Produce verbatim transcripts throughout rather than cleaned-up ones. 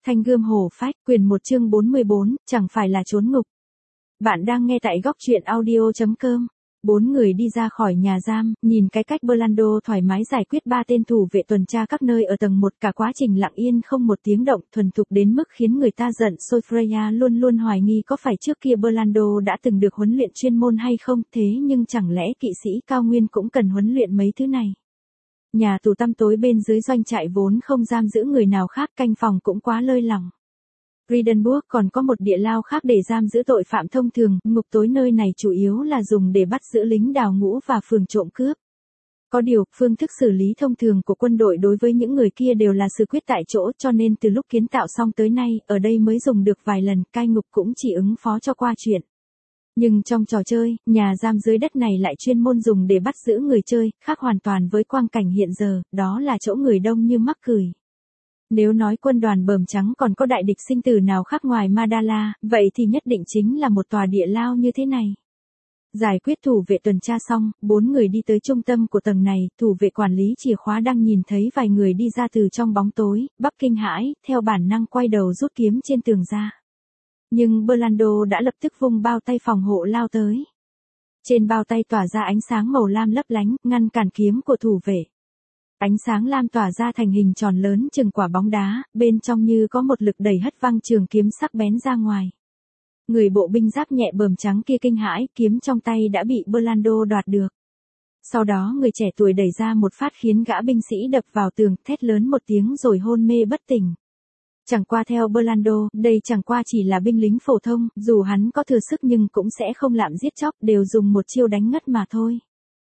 Thanh gươm hổ phách, quyền một chương bốn mươi bốn, chẳng phải là trốn ngục. Bạn đang nghe tại góc truyện audio chấm com. Bốn người đi ra khỏi nhà giam, nhìn cái cách Berlando thoải mái giải quyết ba tên thủ vệ tuần tra các nơi ở tầng một, cả quá trình lặng yên không một tiếng động, thuần thục đến mức khiến người ta giận sôi. Freya luôn luôn hoài nghi có phải trước kia Berlando đã từng được huấn luyện chuyên môn hay không, thế nhưng chẳng lẽ kỵ sĩ cao nguyên cũng cần huấn luyện mấy thứ này. Nhà tù tăm tối bên dưới doanh trại vốn không giam giữ người nào khác, canh phòng cũng quá lơi lỏng. Ridenburg còn có một địa lao khác để giam giữ tội phạm thông thường, ngục tối nơi này chủ yếu là dùng để bắt giữ lính đào ngũ và phường trộm cướp. Có điều, phương thức xử lý thông thường của quân đội đối với những người kia đều là xử quyết tại chỗ, cho nên từ lúc kiến tạo xong tới nay, ở đây mới dùng được vài lần, cai ngục cũng chỉ ứng phó cho qua chuyện. Nhưng trong trò chơi, nhà giam dưới đất này lại chuyên môn dùng để bắt giữ người chơi, khác hoàn toàn với quang cảnh hiện giờ, đó là chỗ người đông như mắc cười. Nếu nói quân đoàn bờm trắng còn có đại địch sinh tử nào khác ngoài Madala, vậy thì nhất định chính là một tòa địa lao như thế này. Giải quyết thủ vệ tuần tra xong, bốn người đi tới trung tâm của tầng này, thủ vệ quản lý chìa khóa đang nhìn thấy vài người đi ra từ trong bóng tối, Bắc kinh hãi, theo bản năng quay đầu rút kiếm trên tường ra. Nhưng Berlando đã lập tức vung bao tay phòng hộ lao tới. Trên bao tay tỏa ra ánh sáng màu lam lấp lánh, ngăn cản kiếm của thủ vệ. Ánh sáng lam tỏa ra thành hình tròn lớn chừng quả bóng đá, bên trong như có một lực đẩy hất văng trường kiếm sắc bén ra ngoài. Người bộ binh giáp nhẹ bờm trắng kia kinh hãi, kiếm trong tay đã bị Berlando đoạt được. Sau đó người trẻ tuổi đẩy ra một phát khiến gã binh sĩ đập vào tường, thét lớn một tiếng rồi hôn mê bất tỉnh. Chẳng qua theo Berlando, đây chẳng qua chỉ là binh lính phổ thông, dù hắn có thừa sức nhưng cũng sẽ không lạm giết chóc, đều dùng một chiêu đánh ngất mà thôi.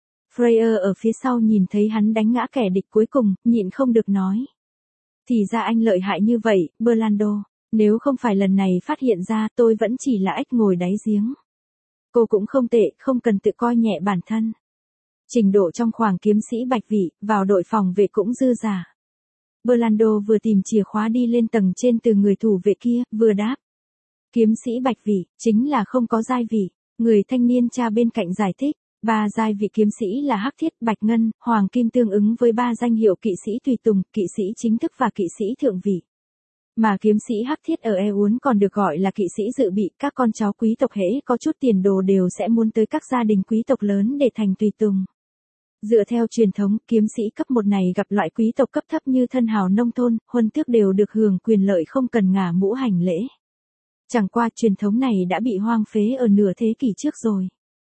Freya ở phía sau nhìn thấy hắn đánh ngã kẻ địch cuối cùng, nhịn không được nói. Thì ra anh lợi hại như vậy, Berlando, nếu không phải lần này phát hiện ra tôi vẫn chỉ là ếch ngồi đáy giếng. Cô cũng không tệ, không cần tự coi nhẹ bản thân. Trình độ trong khoảng kiếm sĩ bạch vị, vào đội phòng vệ cũng dư giả. Berlando vừa tìm chìa khóa đi lên tầng trên từ người thủ vệ kia, vừa đáp. Kiếm sĩ bạch vị, chính là không có giai vị. Người thanh niên cha bên cạnh giải thích. Ba giai vị kiếm sĩ là hắc thiết, bạch ngân, hoàng kim tương ứng với ba danh hiệu kỵ sĩ tùy tùng, kỵ sĩ chính thức và kỵ sĩ thượng vị. Mà kiếm sĩ hắc thiết ở E uốn còn được gọi là kỵ sĩ dự bị, các con cháu quý tộc hễ có chút tiền đồ đều sẽ muốn tới các gia đình quý tộc lớn để thành tùy tùng. Dựa theo truyền thống, kiếm sĩ cấp một này gặp loại quý tộc cấp thấp như thân hào nông thôn, huân tước đều được hưởng quyền lợi không cần ngả mũ hành lễ. Chẳng qua truyền thống này đã bị hoang phế ở nửa thế kỷ trước rồi.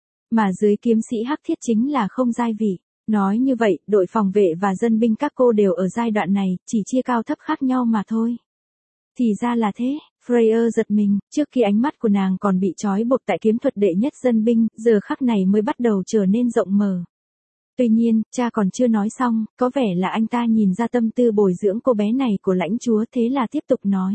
Mà dưới kiếm sĩ hắc thiết chính là không giai vị. Nói như vậy, đội phòng vệ và dân binh các cô đều ở giai đoạn này, chỉ chia cao thấp khác nhau mà thôi. Thì ra là thế, Freya giật mình, trước khi ánh mắt của nàng còn bị trói buộc tại kiếm thuật đệ nhất dân binh, giờ khắc này mới bắt đầu trở nên rộng mở. Tuy nhiên, cha còn chưa nói xong, có vẻ là anh ta nhìn ra tâm tư bồi dưỡng cô bé này của lãnh chúa, thế là tiếp tục nói.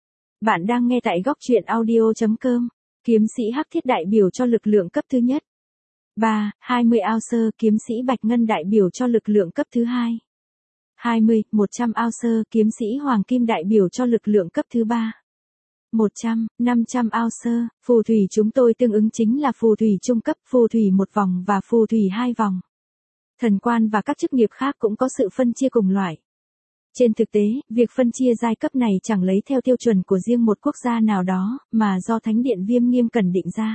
Bạn đang nghe tại góc truyện audio chấm com, kiếm sĩ hắc thiết đại biểu cho lực lượng cấp thứ nhất. ba. hai mươi ao sơ, kiếm sĩ bạch ngân đại biểu cho lực lượng cấp thứ hai. hai mươi, một trăm ao sơ, kiếm sĩ hoàng kim đại biểu cho lực lượng cấp thứ ba. một trăm, năm trăm ao sơ, phù thủy chúng tôi tương ứng chính là phù thủy trung cấp, phù thủy một vòng và phù thủy hai vòng. Thần quan và các chức nghiệp khác cũng có sự phân chia cùng loại. Trên thực tế, việc phân chia giai cấp này chẳng lấy theo tiêu chuẩn của riêng một quốc gia nào đó, mà do Thánh điện Viêm Nghiêm Cẩn định ra.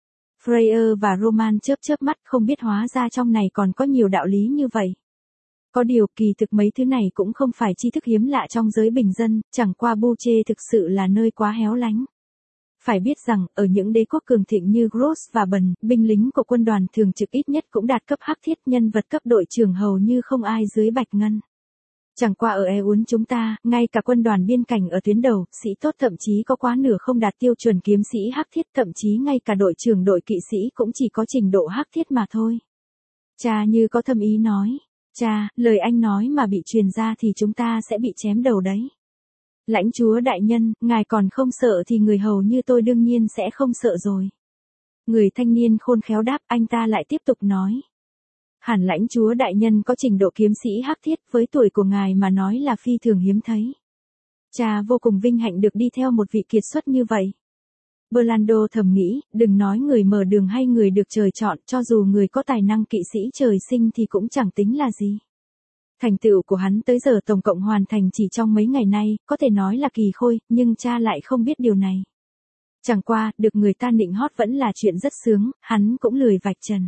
Freya và Roman chớp chớp mắt, không biết hóa ra trong này còn có nhiều đạo lý như vậy. Có điều kỳ thực mấy thứ này cũng không phải tri thức hiếm lạ trong giới bình dân, chẳng qua Buche thực sự là nơi quá héo lánh. Phải biết rằng, ở những đế quốc cường thịnh như Gross và Bần, binh lính của quân đoàn thường trực ít nhất cũng đạt cấp hắc thiết, nhân vật cấp đội trưởng hầu như không ai dưới bạch ngân. Chẳng qua ở E uốn chúng ta, ngay cả quân đoàn biên cảnh ở tuyến đầu, sĩ tốt thậm chí có quá nửa không đạt tiêu chuẩn kiếm sĩ hắc thiết, thậm chí ngay cả đội trưởng đội kỵ sĩ cũng chỉ có trình độ hắc thiết mà thôi. Cha như có thâm ý nói. Cha, lời anh nói mà bị truyền ra thì chúng ta sẽ bị chém đầu đấy. Lãnh chúa đại nhân, ngài còn không sợ thì người hầu như tôi đương nhiên sẽ không sợ rồi. Người thanh niên khôn khéo đáp, anh ta lại tiếp tục nói. Hẳn lãnh chúa đại nhân có trình độ kiếm sĩ hắc thiết, với tuổi của ngài mà nói là phi thường hiếm thấy. Cha vô cùng vinh hạnh được đi theo một vị kiệt xuất như vậy. Berlando thầm nghĩ, đừng nói người mở đường hay người được trời chọn, cho dù người có tài năng kỵ sĩ trời sinh thì cũng chẳng tính là gì. Thành tựu của hắn tới giờ tổng cộng hoàn thành chỉ trong mấy ngày nay, có thể nói là kỳ khôi, nhưng cha lại không biết điều này. Chẳng qua, được người ta nịnh hót vẫn là chuyện rất sướng, hắn cũng lười vạch trần.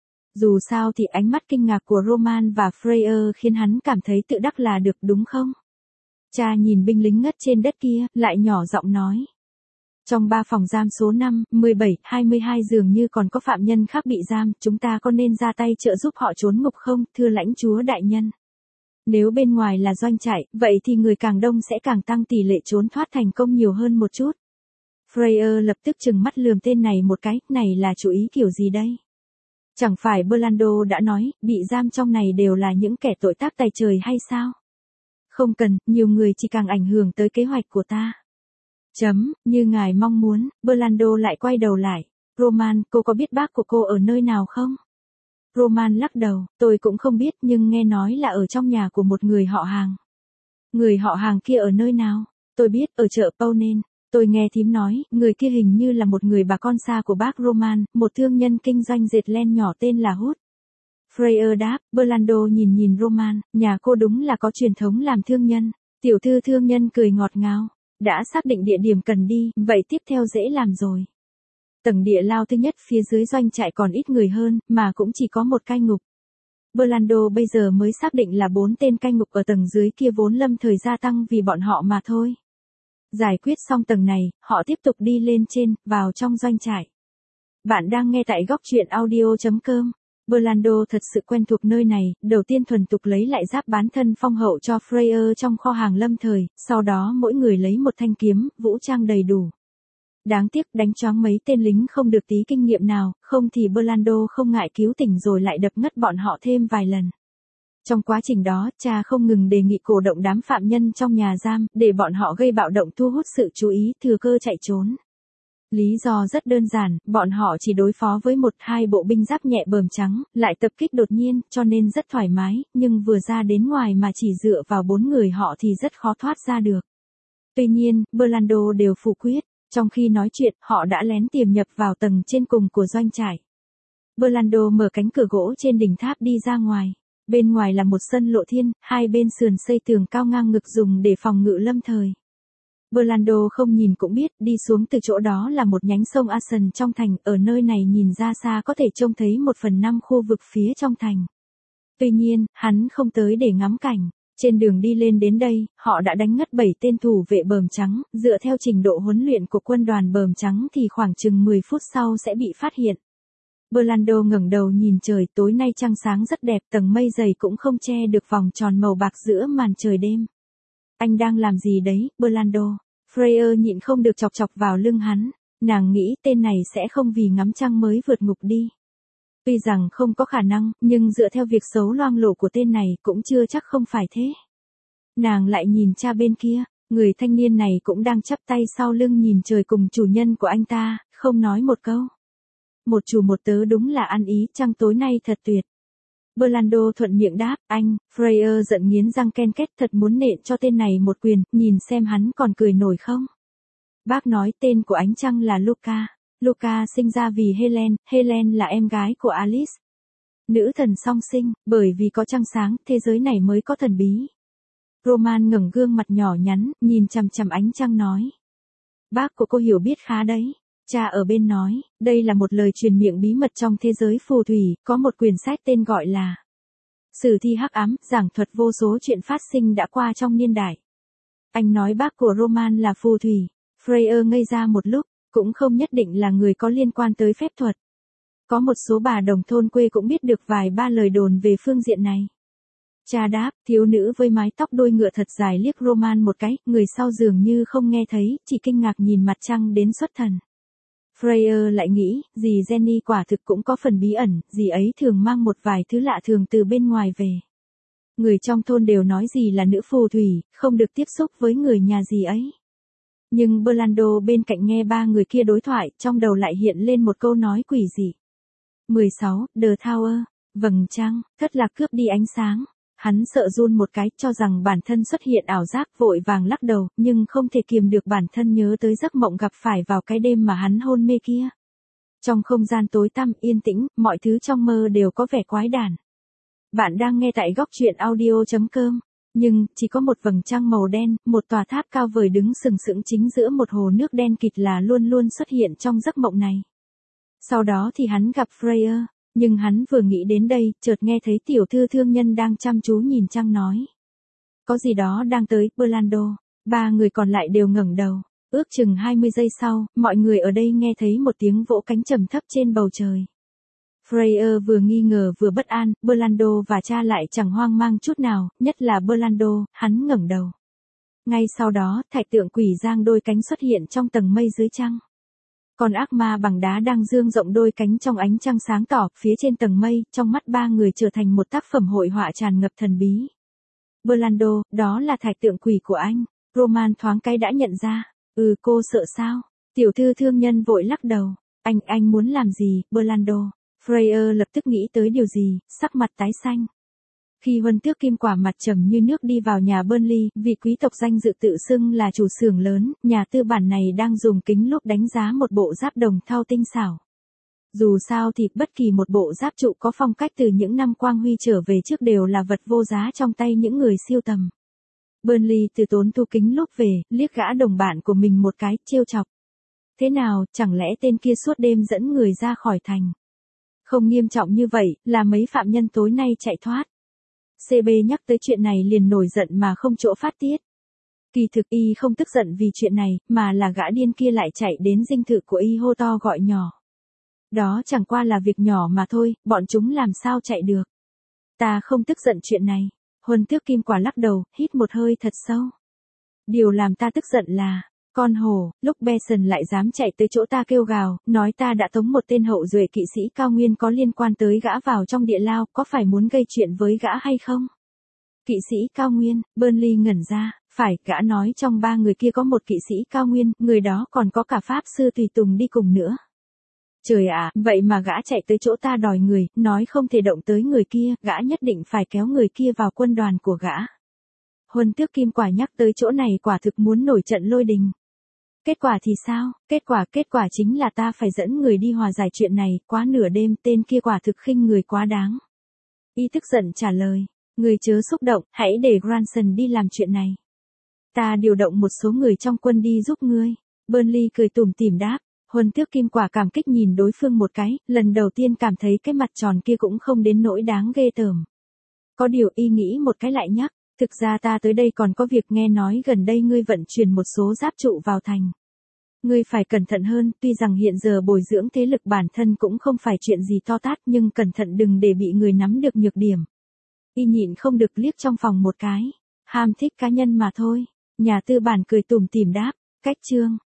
Dù sao thì ánh mắt kinh ngạc của Roman và Freya khiến hắn cảm thấy tự đắc là được đúng không? Cha nhìn binh lính ngất trên đất kia, lại nhỏ giọng nói. Trong ba phòng giam số năm, mười bảy, hai mươi hai dường như còn có phạm nhân khác bị giam, chúng ta có nên ra tay trợ giúp họ trốn ngục không, thưa lãnh chúa đại nhân? Nếu bên ngoài là doanh trại, vậy thì người càng đông sẽ càng tăng tỷ lệ trốn thoát thành công nhiều hơn một chút. Freya lập tức trừng mắt lườm tên này một cái, này là chủ ý kiểu gì đây? Chẳng phải Blando đã nói, bị giam trong này đều là những kẻ tội tác tày trời hay sao? Không cần, nhiều người chỉ càng ảnh hưởng tới kế hoạch của ta. Chấm, như ngài mong muốn, Blando lại quay đầu lại. Roman, cô có biết bác của cô ở nơi nào không? Roman lắc đầu, tôi cũng không biết nhưng nghe nói là ở trong nhà của một người họ hàng. Người họ hàng kia ở nơi nào? Tôi biết, ở chợ Paunen. Tôi nghe thím nói, người kia hình như là một người bà con xa của bác Roman, một thương nhân kinh doanh dệt len nhỏ tên là Hút. Freya đáp, Blando nhìn nhìn Roman, nhà cô đúng là có truyền thống làm thương nhân. Tiểu thư thương nhân cười ngọt ngào, đã xác định địa điểm cần đi, vậy tiếp theo dễ làm rồi. Tầng địa lao thứ nhất phía dưới doanh trại còn ít người hơn, mà cũng chỉ có một cai ngục. Blando bây giờ mới xác định là bốn tên cai ngục ở tầng dưới kia vốn lâm thời gia tăng vì bọn họ mà thôi. Giải quyết xong tầng này, họ tiếp tục đi lên trên, vào trong doanh trại. Bạn đang nghe tại góc truyện audio chấm com. Blando thật sự quen thuộc nơi này, đầu tiên thuần tục lấy lại giáp bán thân phong hậu cho Freya trong kho hàng lâm thời, sau đó mỗi người lấy một thanh kiếm, vũ trang đầy đủ. Đáng tiếc đánh choáng mấy tên lính không được tí kinh nghiệm nào, không thì Blando không ngại cứu tỉnh rồi lại đập ngất bọn họ thêm vài lần. Trong quá trình đó, cha không ngừng đề nghị cổ động đám phạm nhân trong nhà giam, để bọn họ gây bạo động thu hút sự chú ý, thừa cơ chạy trốn. Lý do rất đơn giản, bọn họ chỉ đối phó với một hai bộ binh giáp nhẹ bờm trắng, lại tập kích đột nhiên, cho nên rất thoải mái, nhưng vừa ra đến ngoài mà chỉ dựa vào bốn người họ thì rất khó thoát ra được. Tuy nhiên, Blando đều phủ quyết, trong khi nói chuyện, họ đã lén tiềm nhập vào tầng trên cùng của doanh trại. Blando mở cánh cửa gỗ trên đỉnh tháp đi ra ngoài. Bên ngoài là một sân lộ thiên, hai bên sườn xây tường cao ngang ngực dùng để phòng ngự lâm thời. Blando không nhìn cũng biết, đi xuống từ chỗ đó là một nhánh sông Asen trong thành, ở nơi này nhìn ra xa có thể trông thấy một phần năm khu vực phía trong thành. Tuy nhiên, hắn không tới để ngắm cảnh. Trên đường đi lên đến đây, họ đã đánh ngất bảy tên thủ vệ bờm trắng, dựa theo trình độ huấn luyện của quân đoàn bờm trắng thì khoảng chừng mười phút sau sẽ bị phát hiện. Blando ngẩng đầu nhìn trời, tối nay trăng sáng rất đẹp, tầng mây dày cũng không che được vòng tròn màu bạc giữa màn trời đêm. Anh đang làm gì đấy, Blando? Freya nhịn không được chọc chọc vào lưng hắn, nàng nghĩ tên này sẽ không vì ngắm trăng mới vượt ngục đi. Tuy rằng không có khả năng, nhưng dựa theo việc xấu loang lổ của tên này cũng chưa chắc không phải thế. Nàng lại nhìn cha bên kia, người thanh niên này cũng đang chắp tay sau lưng nhìn trời cùng chủ nhân của anh ta, không nói một câu. Một chủ một tớ đúng là ăn ý, trăng tối nay thật tuyệt. Blando thuận miệng đáp, anh, Freya giận nghiến răng ken két, thật muốn nện cho tên này một quyền, nhìn xem hắn còn cười nổi không. Bác nói tên của ánh trăng là Luca. Luca sinh ra vì Helen, Helen là em gái của Alice. Nữ thần song sinh, bởi vì có trăng sáng, thế giới này mới có thần bí. Roman ngẩng gương mặt nhỏ nhắn, nhìn chằm chằm ánh trăng nói. Bác của cô hiểu biết khá đấy. Cha ở bên nói, đây là một lời truyền miệng bí mật trong thế giới phù thủy, có một quyển sách tên gọi là Sử thi hắc ám, giảng thuật vô số chuyện phát sinh đã qua trong niên đại. Anh nói bác của Roman là phù thủy. Freya ngây ra một lúc, cũng không nhất định là người có liên quan tới phép thuật. Có một số bà đồng thôn quê cũng biết được vài ba lời đồn về phương diện này. Cha đáp, thiếu nữ với mái tóc đuôi ngựa thật dài liếc Roman một cái, người sau dường như không nghe thấy, chỉ kinh ngạc nhìn mặt trăng đến xuất thần. Freya lại nghĩ, dì Jenny quả thực cũng có phần bí ẩn, dì ấy thường mang một vài thứ lạ thường từ bên ngoài về. Người trong thôn đều nói dì là nữ phù thủy, không được tiếp xúc với người nhà dì ấy. Nhưng Blando bên cạnh nghe ba người kia đối thoại, trong đầu lại hiện lên một câu nói quỷ dị. mười sáu, The Tower, vầng trăng, thất lạc cướp đi ánh sáng. Hắn sợ run một cái, cho rằng bản thân xuất hiện ảo giác, vội vàng lắc đầu, nhưng không thể kiềm được bản thân nhớ tới giấc mộng gặp phải vào cái đêm mà hắn hôn mê kia. Trong không gian tối tăm yên tĩnh, mọi thứ trong mơ đều có vẻ quái đản. Bạn đang nghe tại góc truyện audio chấm com. Nhưng, chỉ có một vầng trăng màu đen, một tòa tháp cao vời đứng sừng sững chính giữa một hồ nước đen kịt là luôn luôn xuất hiện trong giấc mộng này. Sau đó thì hắn gặp Freya, nhưng hắn vừa nghĩ đến đây, chợt nghe thấy tiểu thư thương nhân đang chăm chú nhìn trăng nói. Có gì đó đang tới, Orlando. Ba người còn lại đều ngẩng đầu. Ước chừng hai mươi giây sau, mọi người ở đây nghe thấy một tiếng vỗ cánh trầm thấp trên bầu trời. Freya vừa nghi ngờ vừa bất an, Orlando và cha lại chẳng hoang mang chút nào, nhất là Orlando, hắn ngẩng đầu. Ngay sau đó, thạch tượng quỷ giang đôi cánh xuất hiện trong tầng mây dưới trăng. Con ác ma bằng đá đang dương rộng đôi cánh trong ánh trăng sáng tỏ, phía trên tầng mây, trong mắt ba người trở thành một tác phẩm hội họa tràn ngập thần bí. Orlando, đó là thạch tượng quỷ của anh. Roman thoáng cái đã nhận ra. Ừ, cô sợ sao? Tiểu thư thương nhân vội lắc đầu. Anh, anh muốn làm gì, Orlando? Freya lập tức nghĩ tới điều gì, sắc mặt tái xanh. Khi huân tước kim quả mặt trầm như nước đi vào nhà Burnley, vị quý tộc danh dự tự xưng là chủ xưởng lớn, nhà tư bản này đang dùng kính lúp đánh giá một bộ giáp đồng thau tinh xảo. Dù sao thì bất kỳ một bộ giáp trụ có phong cách từ những năm Quang Huy trở về trước đều là vật vô giá trong tay những người siêu tầm. Burnley từ tốn thu kính lúp về, liếc gã đồng bạn của mình một cái, trêu chọc. Thế nào, chẳng lẽ tên kia suốt đêm dẫn người ra khỏi thành? Không nghiêm trọng như vậy, là mấy phạm nhân tối nay chạy thoát. xê bê nhắc tới chuyện này liền nổi giận mà không chỗ phát tiết. Kỳ thực y không tức giận vì chuyện này, mà là gã điên kia lại chạy đến dinh thự của y hô to gọi nhỏ. Đó chẳng qua là việc nhỏ mà thôi, bọn chúng làm sao chạy được. Ta không tức giận chuyện này. Huân tước kim quả lắc đầu, hít một hơi thật sâu. Điều làm ta tức giận là, con hổ, lúc Benson lại dám chạy tới chỗ ta kêu gào, nói ta đã tống một tên hậu duệ kỵ sĩ cao nguyên có liên quan tới gã vào trong địa lao, có phải muốn gây chuyện với gã hay không? Kỵ sĩ cao nguyên, Burnley ngẩn ra, phải, gã nói trong ba người kia có một kỵ sĩ cao nguyên, người đó còn có cả pháp sư tùy tùng đi cùng nữa. Trời ạ, vậy mà gã chạy tới chỗ ta đòi người, nói không thể động tới người kia, gã nhất định phải kéo người kia vào quân đoàn của gã. Huân tước kim quả nhắc tới chỗ này quả thực muốn nổi trận lôi đình. Kết quả thì sao? Kết quả, kết quả chính là ta phải dẫn người đi hòa giải chuyện này, quá nửa đêm tên kia quả thực khinh người quá đáng. Y tức giận trả lời, người chớ xúc động, hãy để Granson đi làm chuyện này. Ta điều động một số người trong quân đi giúp ngươi. Burnley cười tủm tỉm đáp. Huân tước kim quả cảm kích nhìn đối phương một cái, lần đầu tiên cảm thấy cái mặt tròn kia cũng không đến nỗi đáng ghê tởm. Có điều y nghĩ một cái lại nhắc, thực ra ta tới đây còn có việc, nghe nói gần đây ngươi vận chuyển một số giáp trụ vào thành. Ngươi phải cẩn thận hơn, tuy rằng hiện giờ bồi dưỡng thế lực bản thân cũng không phải chuyện gì to tát, nhưng cẩn thận đừng để bị người nắm được nhược điểm. Y nhịn không được liếc trong phòng một cái, ham thích cá nhân mà thôi. Nhà tư bản cười tủm tỉm đáp, cách chương.